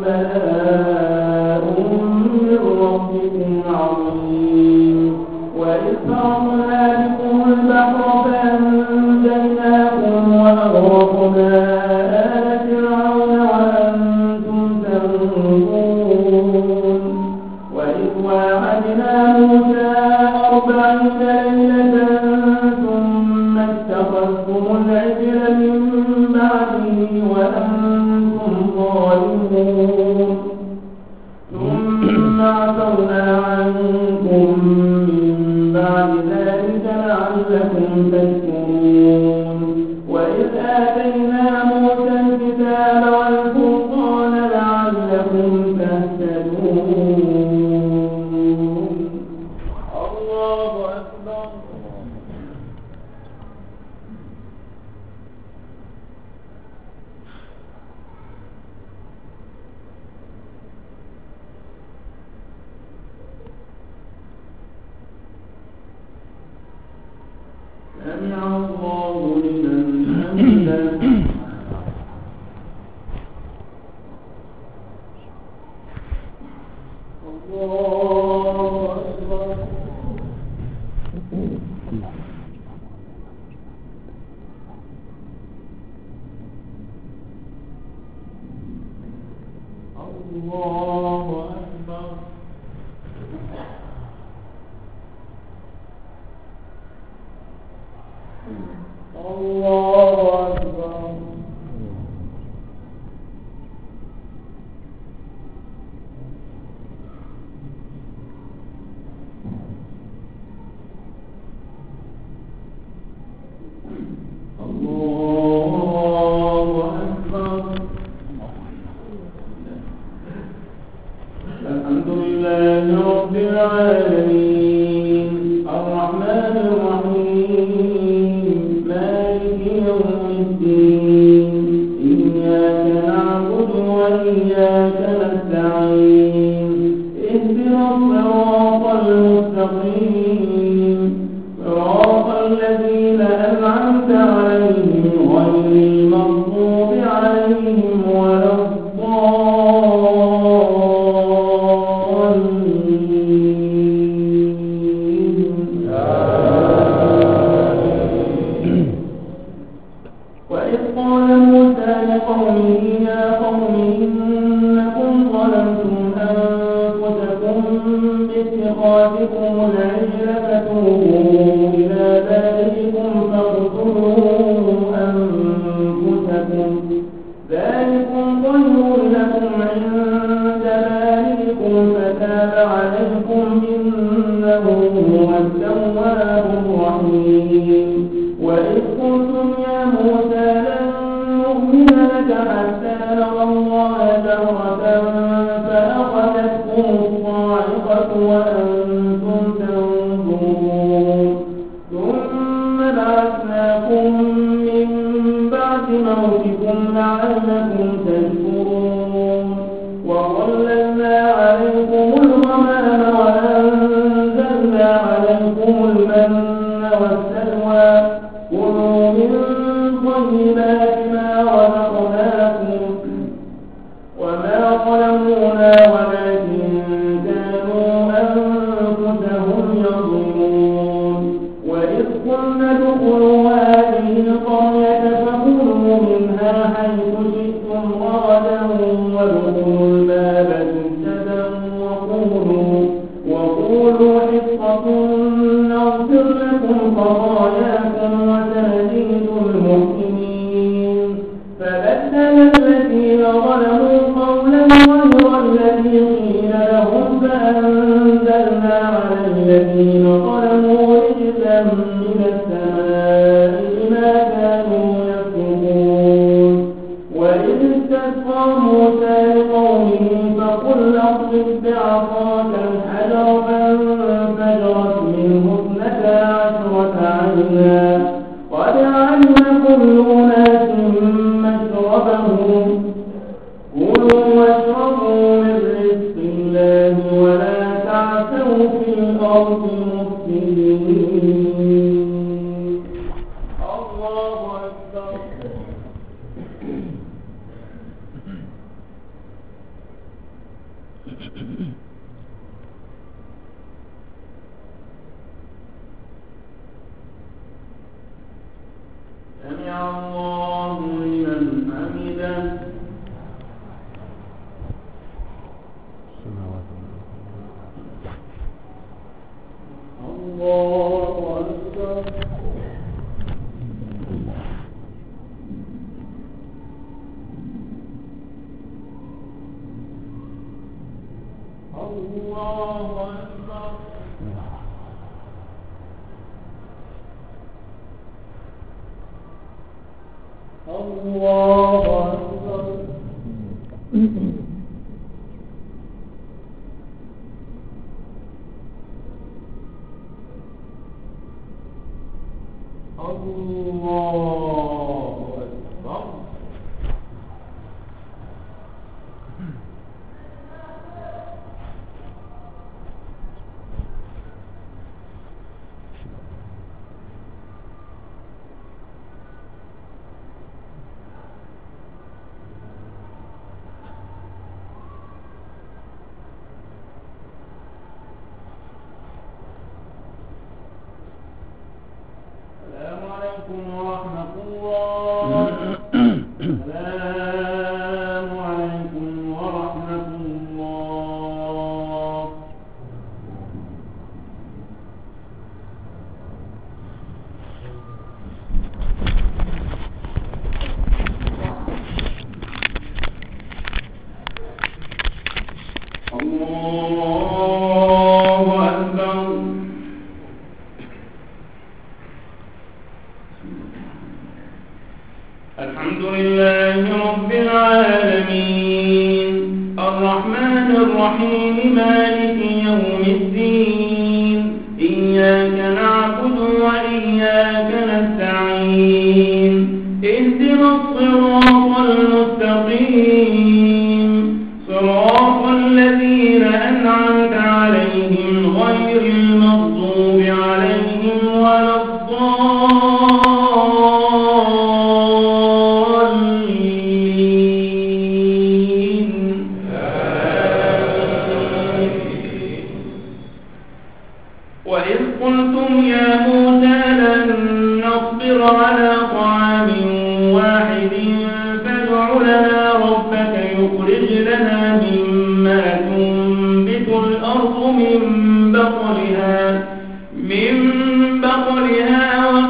بلاء من ربكم عظيم وإذ فرضنا بكم البحر فأنجيناكم وأغرقنا آل فرعون وأنتم تنظرون وإذ واعدنا موسى أربعين ليلة ثم اتخذتم العجل من بعده وأنتم ظالمون ثم عفونا عنكم من بعد ذلك لعلكم تشكرون وإذ آتينا موسى الكتاب والفرقان لعلكم تهتدون الله أكبر سمع الله لمن حمده الله أكبر الله أكبر الله أكبر الله أكبر الحمد لله رب العالمين الرحمن الرحيم مالك يوم الدين إياك نعبد وإياك نستعين اهدنا الصراط المستقيم صراط الذين أنعمت عليهم غير المغضوب عليهم ولا وإذ قال موسى لقومه يا قوم إنكم ظلمتم أنفسكم باتخاذكم العجل فتوبوا إلى بارئكم فاقتلوا أنفسكم ذلكم خير لكم عند بارئكم فتاب عليكم إنه هو التواب الرحيم وإذ قلتم يا موسى لن نؤمن لك حتى نرى الله جهرة فأخذتكم الصاعقة وأنتم تنظرون ثم بعثناكم من بعد موتكم لعلكم تشكرون وظللنا عليكم الغمام وأنزلنا عليكم المن والسلوى كلوا من طيبات ما رزقناكم وما ظلمونا ولكن كانوا أنفسهم فأنزلنا على الذين ظلموا رجزا من السماء بما كانوا يكفرون. وإذ استسقى موسى لقومه فقل اضرب بعصاك الحجر فانفجرت منه اثنتا عشرة عينا قد علم كل أناس مشربهم كلوا واشربوا من رزق الله ولا تعثوا في الأرض مفسدين. الله أكبر. سمع الله لمن حمده. الله أكبر. الله أكبر. الله أكبر. السلام عليكم ورحمة الله. السلام عليكم ورحمة الله. الله أكبر. الحمد لله رب العالمين الرحمن الرحيم مالك يوم الدين إياك نعبد وإياك نستعين اهدنا الصراط المستقيم صراط الذين أنعمت عليهم غير المغضوب عليهم ولا الضالين. وإذ قلتم يا موسى لن نصبر على طعام واحد فادع لنا ربك يخرج لنا مما تنبت الأرض من بقلها من بقلها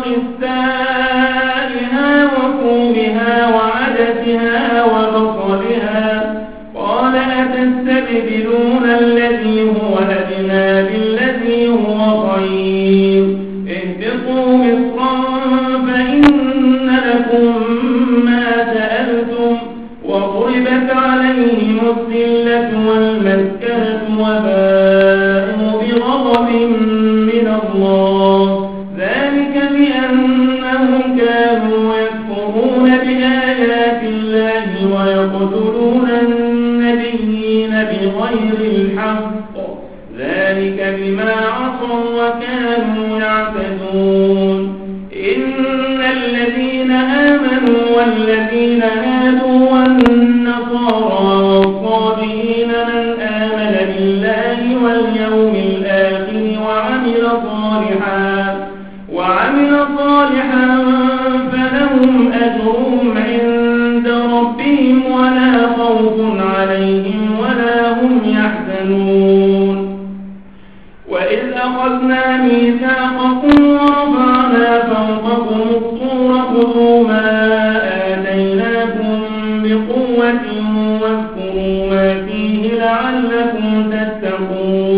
وقثائها وفومها وعدسها وبصلها قال أتستبدلون الذي هو أدنى بالذي هو خير اهبطوا مصرا فإن لكم ما سألتم وضربت عليهم الذلة والمسكنة وباءوا بغضب من الله ذلك بأنهم كانوا يكفرون بآيات الله ويقتلون النبيين بغير الحق ذلك بما عصوا وكانوا يعتدون. إن الذين آمنوا والذين هادوا والنصارى والصابئين من آمن بالله واليوم الآخر وعمل صالحا وعمل صالحا فلهم أجرهم عند ربهم ولا خوف عليهم ولا هم يحزنون. وإذ أخذنا ميثاقكم ورفعنا فوقكم الطور خذوا ما آتيناكم بقوة واذكروا ما فيه لعلكم تتقون.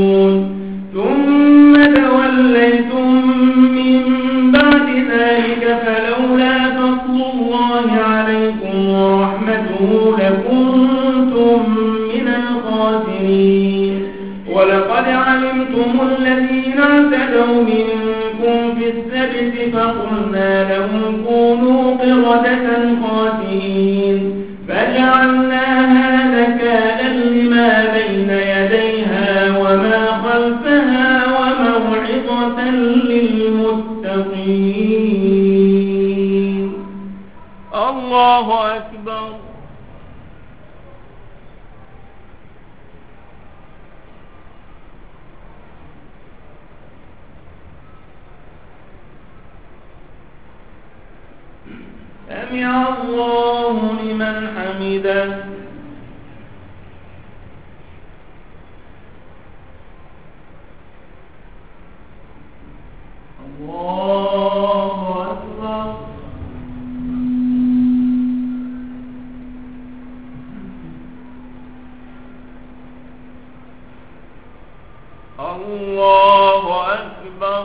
علمتم الذين اعتدوا منكم في السبت فقلنا لهم كونوا قردة خاسئين فجعلناها نكالا لما بين يديها وما خلفها وموعظة للمتقين. الله أكبر. سمع الله لمن حمده. الله أكبر. الله أكبر.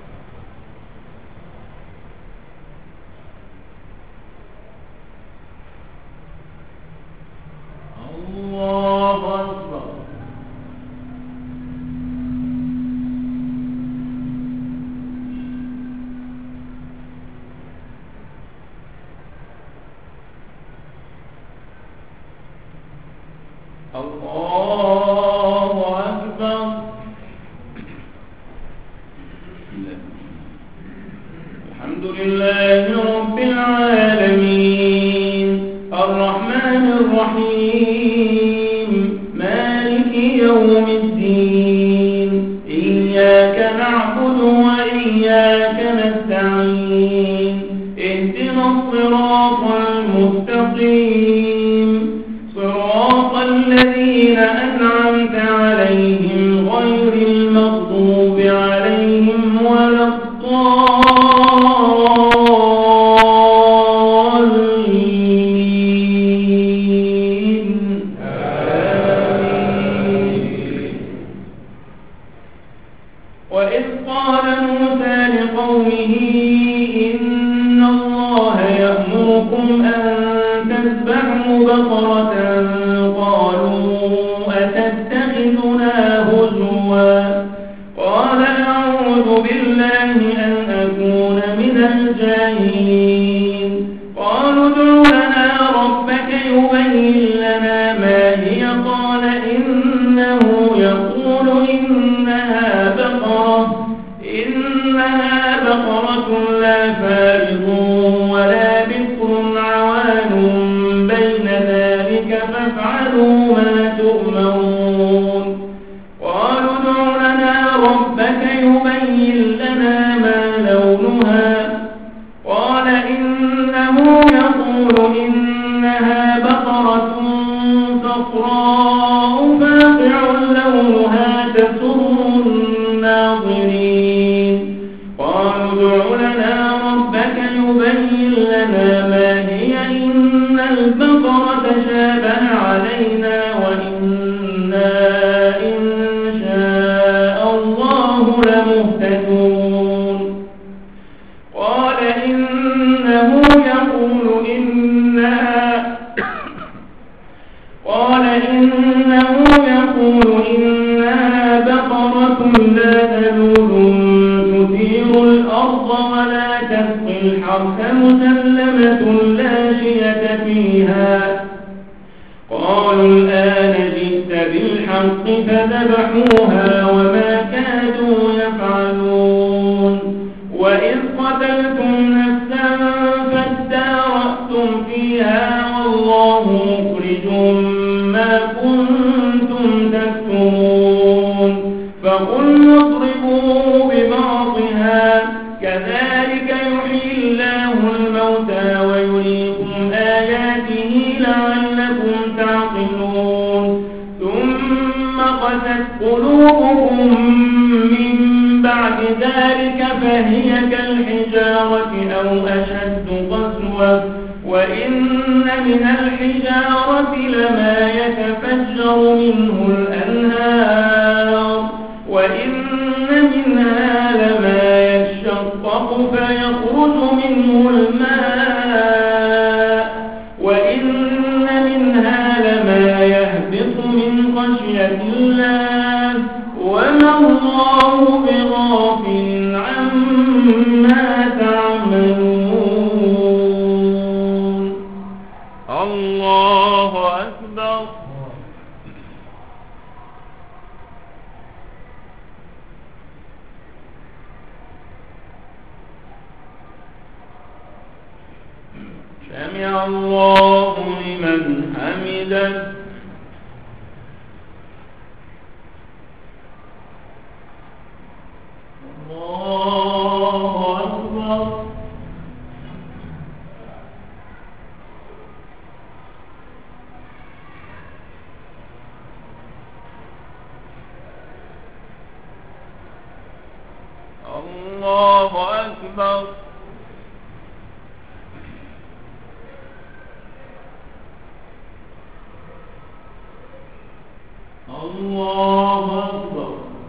الله أكبر. الله أكبر. الحمد لله رب العالمين الرحمن الرحيم مالك يوم الدين إياك نعبد وإياك نستعين اهدنا الصراط المستقيم صراط الذين أنعمت عليهم غير المغضوب عليهم ولا الضالين. وإذ قال موسى لقومه إن الله يأمركم أن تذبحوا بقرة قالوا أتتخذنا هزوا قال أعوذ بالله أن أكون من الجاهلين. قالوا ادع لنا ربك يبين لنا ما هي قال إنه يقول إنها بقرة إنها بقرة لا فارض ولا بكر عوان بين ذلك فافعلوا ما تؤمرون. قالوا ادع لنا ربك يبين لنا ما لونها قال إنه يقول إنها بقرة صفراء فاقع لونها تسر الناظرين. قالوا ادع لنا ربك يبين لنا ما هي إن البقرة شابه علينا وإنا إن شاء الله لمهتدون. قال إنه يقول إنها قال إنه يقول إنها بقرة لا ذلول تثير الأرض ولا تسقي الحرث مسلمة لا شية فيها. قالوا الآن جئت بالحق فذبحوها وما كادوا يفعلون. وإذ قتلتم نفسا فادارأتم فيها والله مخرج ما كنتم تكتمون. فقلنا اضربوا ببعضها كذلك يحيي الله الموتى ويريكم آياته لعلكم تعقلون. ثم قست قلوبكم من بعد ذلك فهي كالحجارة أو أشد قسوة وإن من الحجارة لما يتفجر منه الأنهار وإن منها لما يشقق فيخرج منه الماء وإن منها لما يهبط من خشية الله وما الله بغافل عما تعملون. الله أكبر. سمع الله لمن حمده. الله أكبر. الله أكبر. الله أكبر.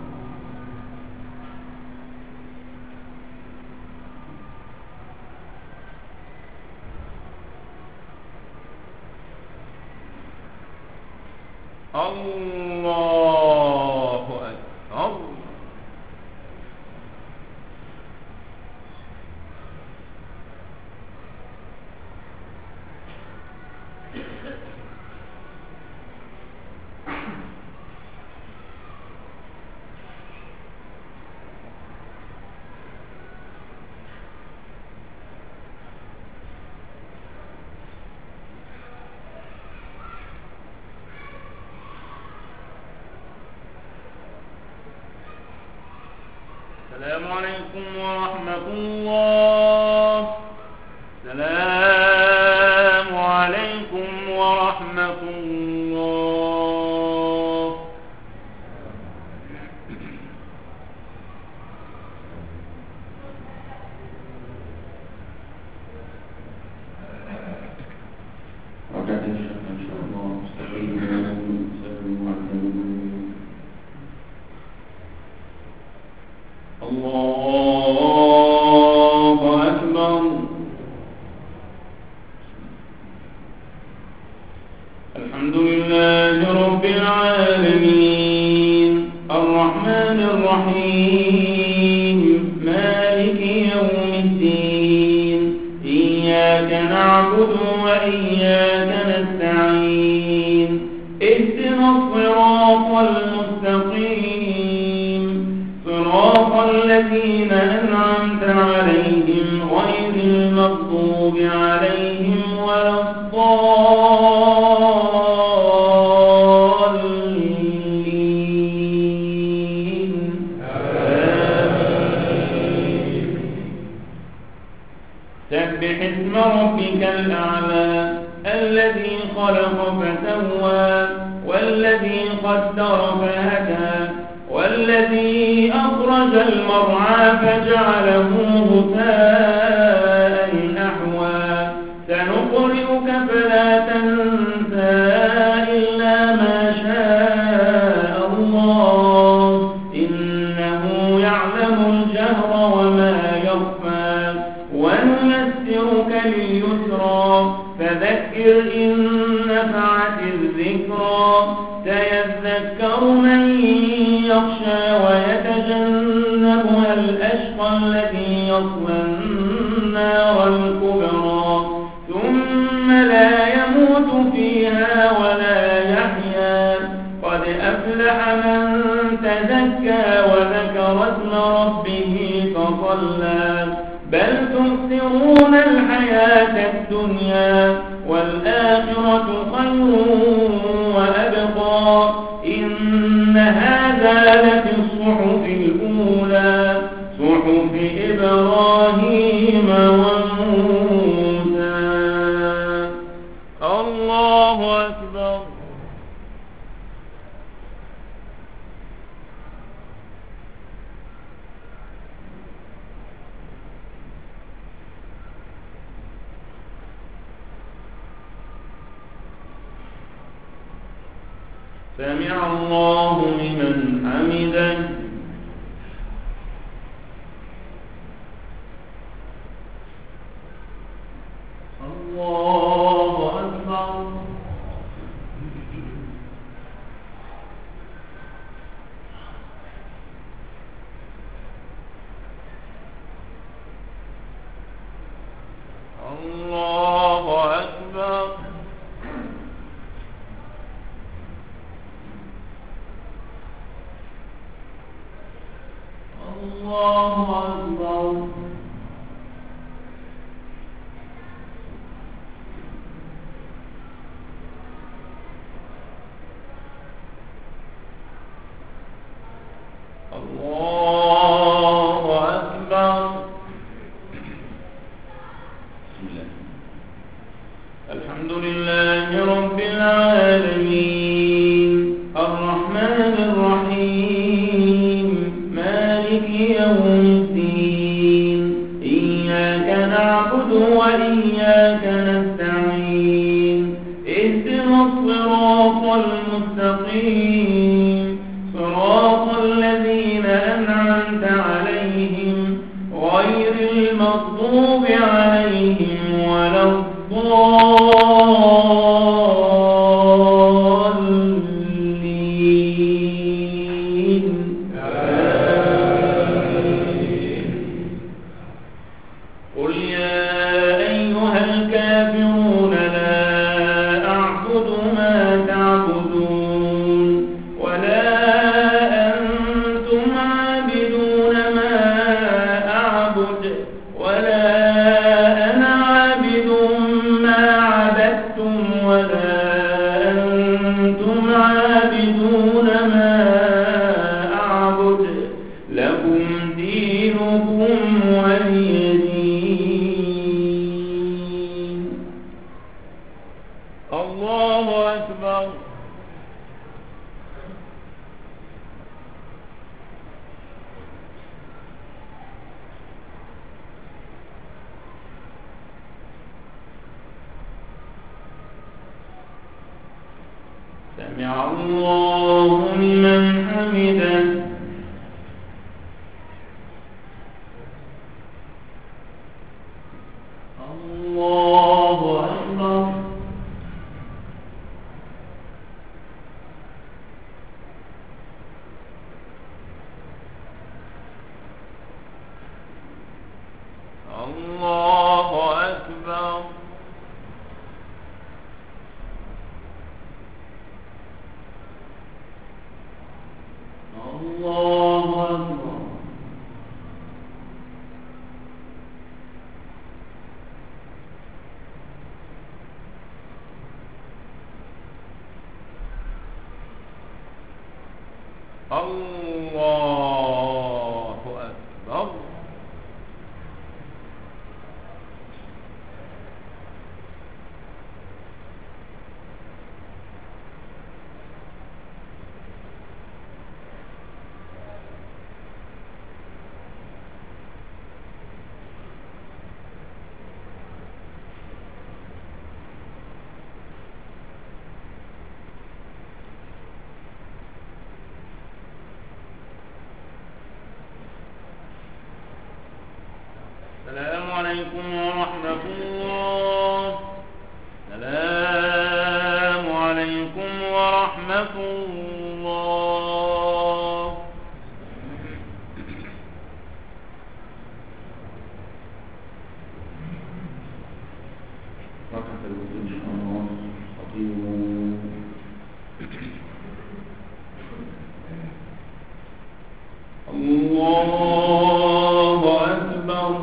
الله أكبر. السلام عليكم ورحمة الله. السلام عليكم ورحمة الله. وكذا إن شاء الله مستقيم الله أكبر. الحمد لله رب العالمين الرحمن الرحيم مالك يوم الدين إياك نعبد وإياك نستعين اهدنا الصراط المستقيم صراط الذين أنعمت عليهم غير المغضوب عليهم ولا الضالين. آمين. سبح اسم ربك الأعلى الذي خلق فسوى والذي قدر فهدى والذي أخرج المرعى فجعله غثاء أحوى سنقرئك فلا تنسى إلا ما شاء الله إنه يعلم الجهر وما يخفى ونيسرك لليسرى فذكر إن نفعت الذكرى سيذكر من يخشى ويتجنبها الأشقى الذي يصلى النار الكبرى ثم لا يموت فيها ولا يحيا قد أفلح من تزكى وذكر اسم ربه فصلى بل تؤثرون الحياة الدنيا والآخرة خير وأبقى إن هذا لفي الصحف الأولى صحف إبراهيم وموسى. الله أكبر. سمع الله لمن حمده. الله أكبر. الله أكبر. الله أكبر. الله أكبر. بسم الله. الحمد لله رب العالمين الرحمن الرحيم مالك يوم الدين إياك نعبد وإياك نستعين اهدنا الصراط المستقيم صراط الذين أنعمت عليهم غير المغضوب عليهم ولا الضالين. قل يا أيها الكافرون لا أعبد ما تعبدون ولا أنتم عابدون ما أعبد ولا أنا عابد ما عبدتم ولا أنتم عابدون ما أعبد لكم دينكم ولي دين. الله أكبر. سمع الله لمن حمده. الله أكبر. الله أكبر. الله أكبر. الله أكبر. السلام عليكم ورحمة الله. السلام عليكم ورحمة الله. ركعة الوضوء إن شاء الله. أطيعوا. الله أكبر.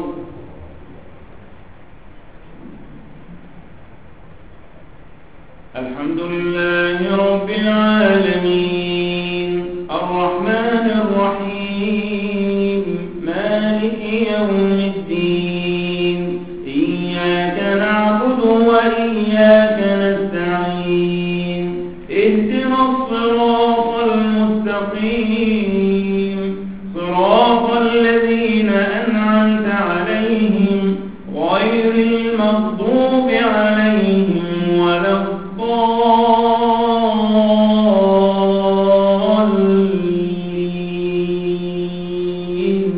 الحمد لله رب العالمين الرحمن الرحيم مالك يوم الدين إياك نعبد وإياك نستعين اهدنا الصراط المستقيم صراط الذين أنعمت عليهم غير المغضوب عليهم ولا الضالين.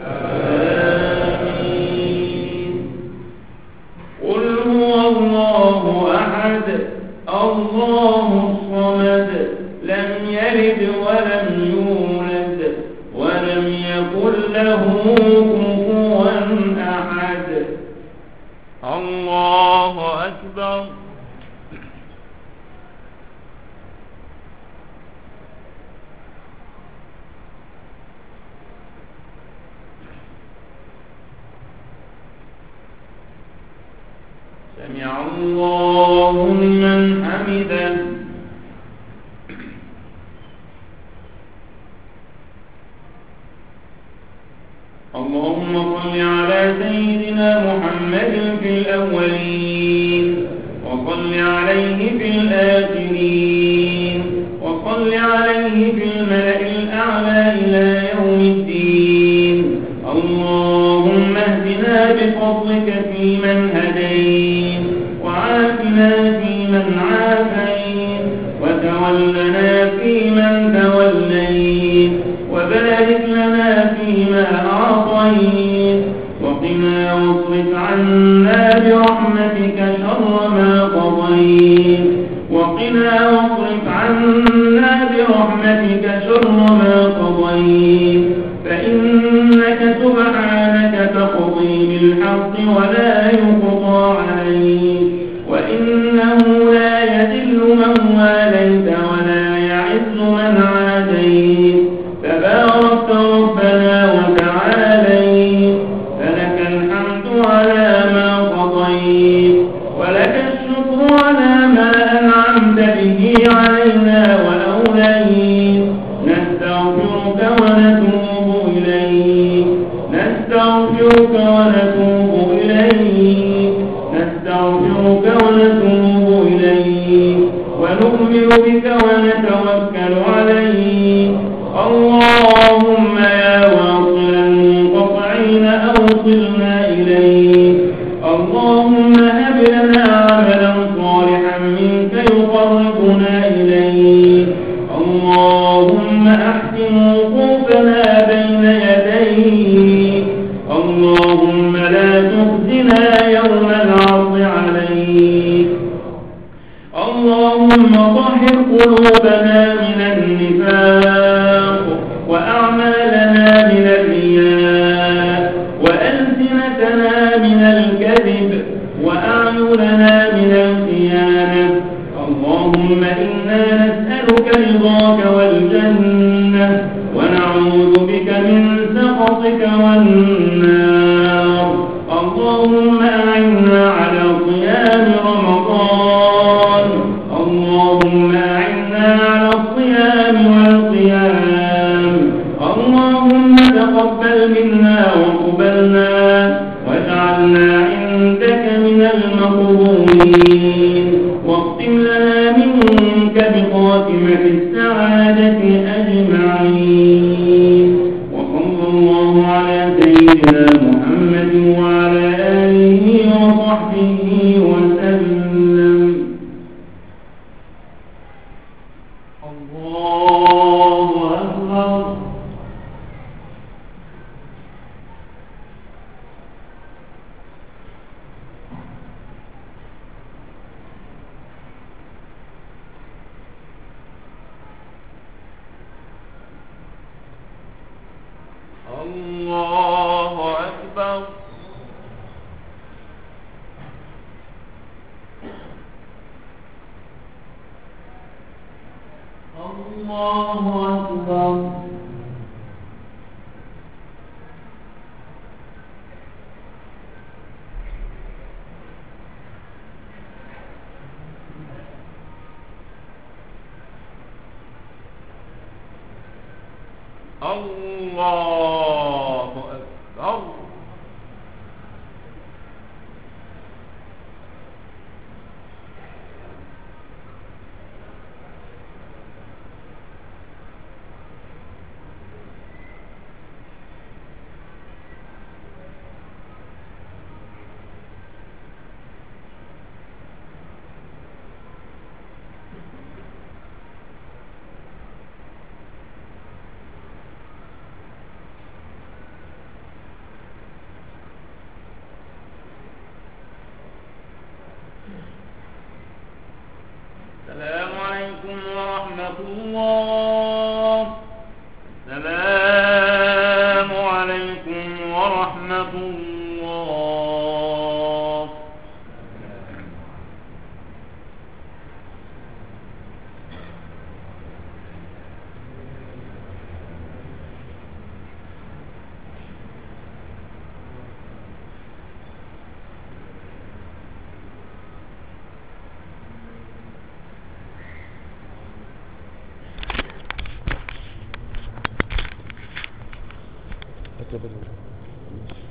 آمين. قل هو الله أحد الله الصمد لم يلد ولم يولد ولم يكن له كفوا أحد. الله أكبر. سمع الله لمن حمده. اللهم صل على سيدنا محمد في الأولين وصل عليه في الآخرين وصل عليه في الملأ الأعلى إلى يوم الدين. اللهم اهدنا بفضلك فيمن هديت وعافنا فيمن عافيت وتولنا فيمن توليت وبارك لنا فيما أعطيت وقنا واصرف عنا برحمتك شر ما قضيت وقنا واصرف عنا برحمتك شر ما قضيت فإنك سبحانك تقضي بالحق ولا يقضى عليك وإنه لا يذل من واليت ولا يعز من عاديت تباركت ربنا وتعاليت فلك الحمد على ما قضيت ولك الشكر على ما أنعمت به علينا وأوليت. نستغفرك ونتوب إليك نستغفرك ونتوب إليك نستغفرك ونتوب إليك ونؤمن بك ونتوكل عليك. اللهم يا واصل المنقطعين أوصلنا إليك. اللهم هب لنا عملا صالحا منك يقربنا إليك. اللهم أحسن وقوفنا بين يديك. اللهم لا تخزنا يوم العرض عليك. اللهم طهر قلوبنا من النفاق وأعمالنا من الرياء وألسنتنا من الكذب وأعيننا من الخيانة. اللهم إنا نسألك رضاك والجنة ونعوذ بك من سخطك والنار. اللهم أعنا على صيام رمضان. اللهم أعنا على الصيام والقيام. اللهم تقبل منا وقبلنا واجعلنا عندك من المقبولين واختم لنا منك بخاتمة السعادة أجمعين. وصلى الله على سيدنا محمد وعلى آله وصحبه وسلم. الله أكبر. الله أكبر. الله أكبر. الله أكبر. السلام عليكم ورحمة الله. السلام عليكم ورحمة الله. كده.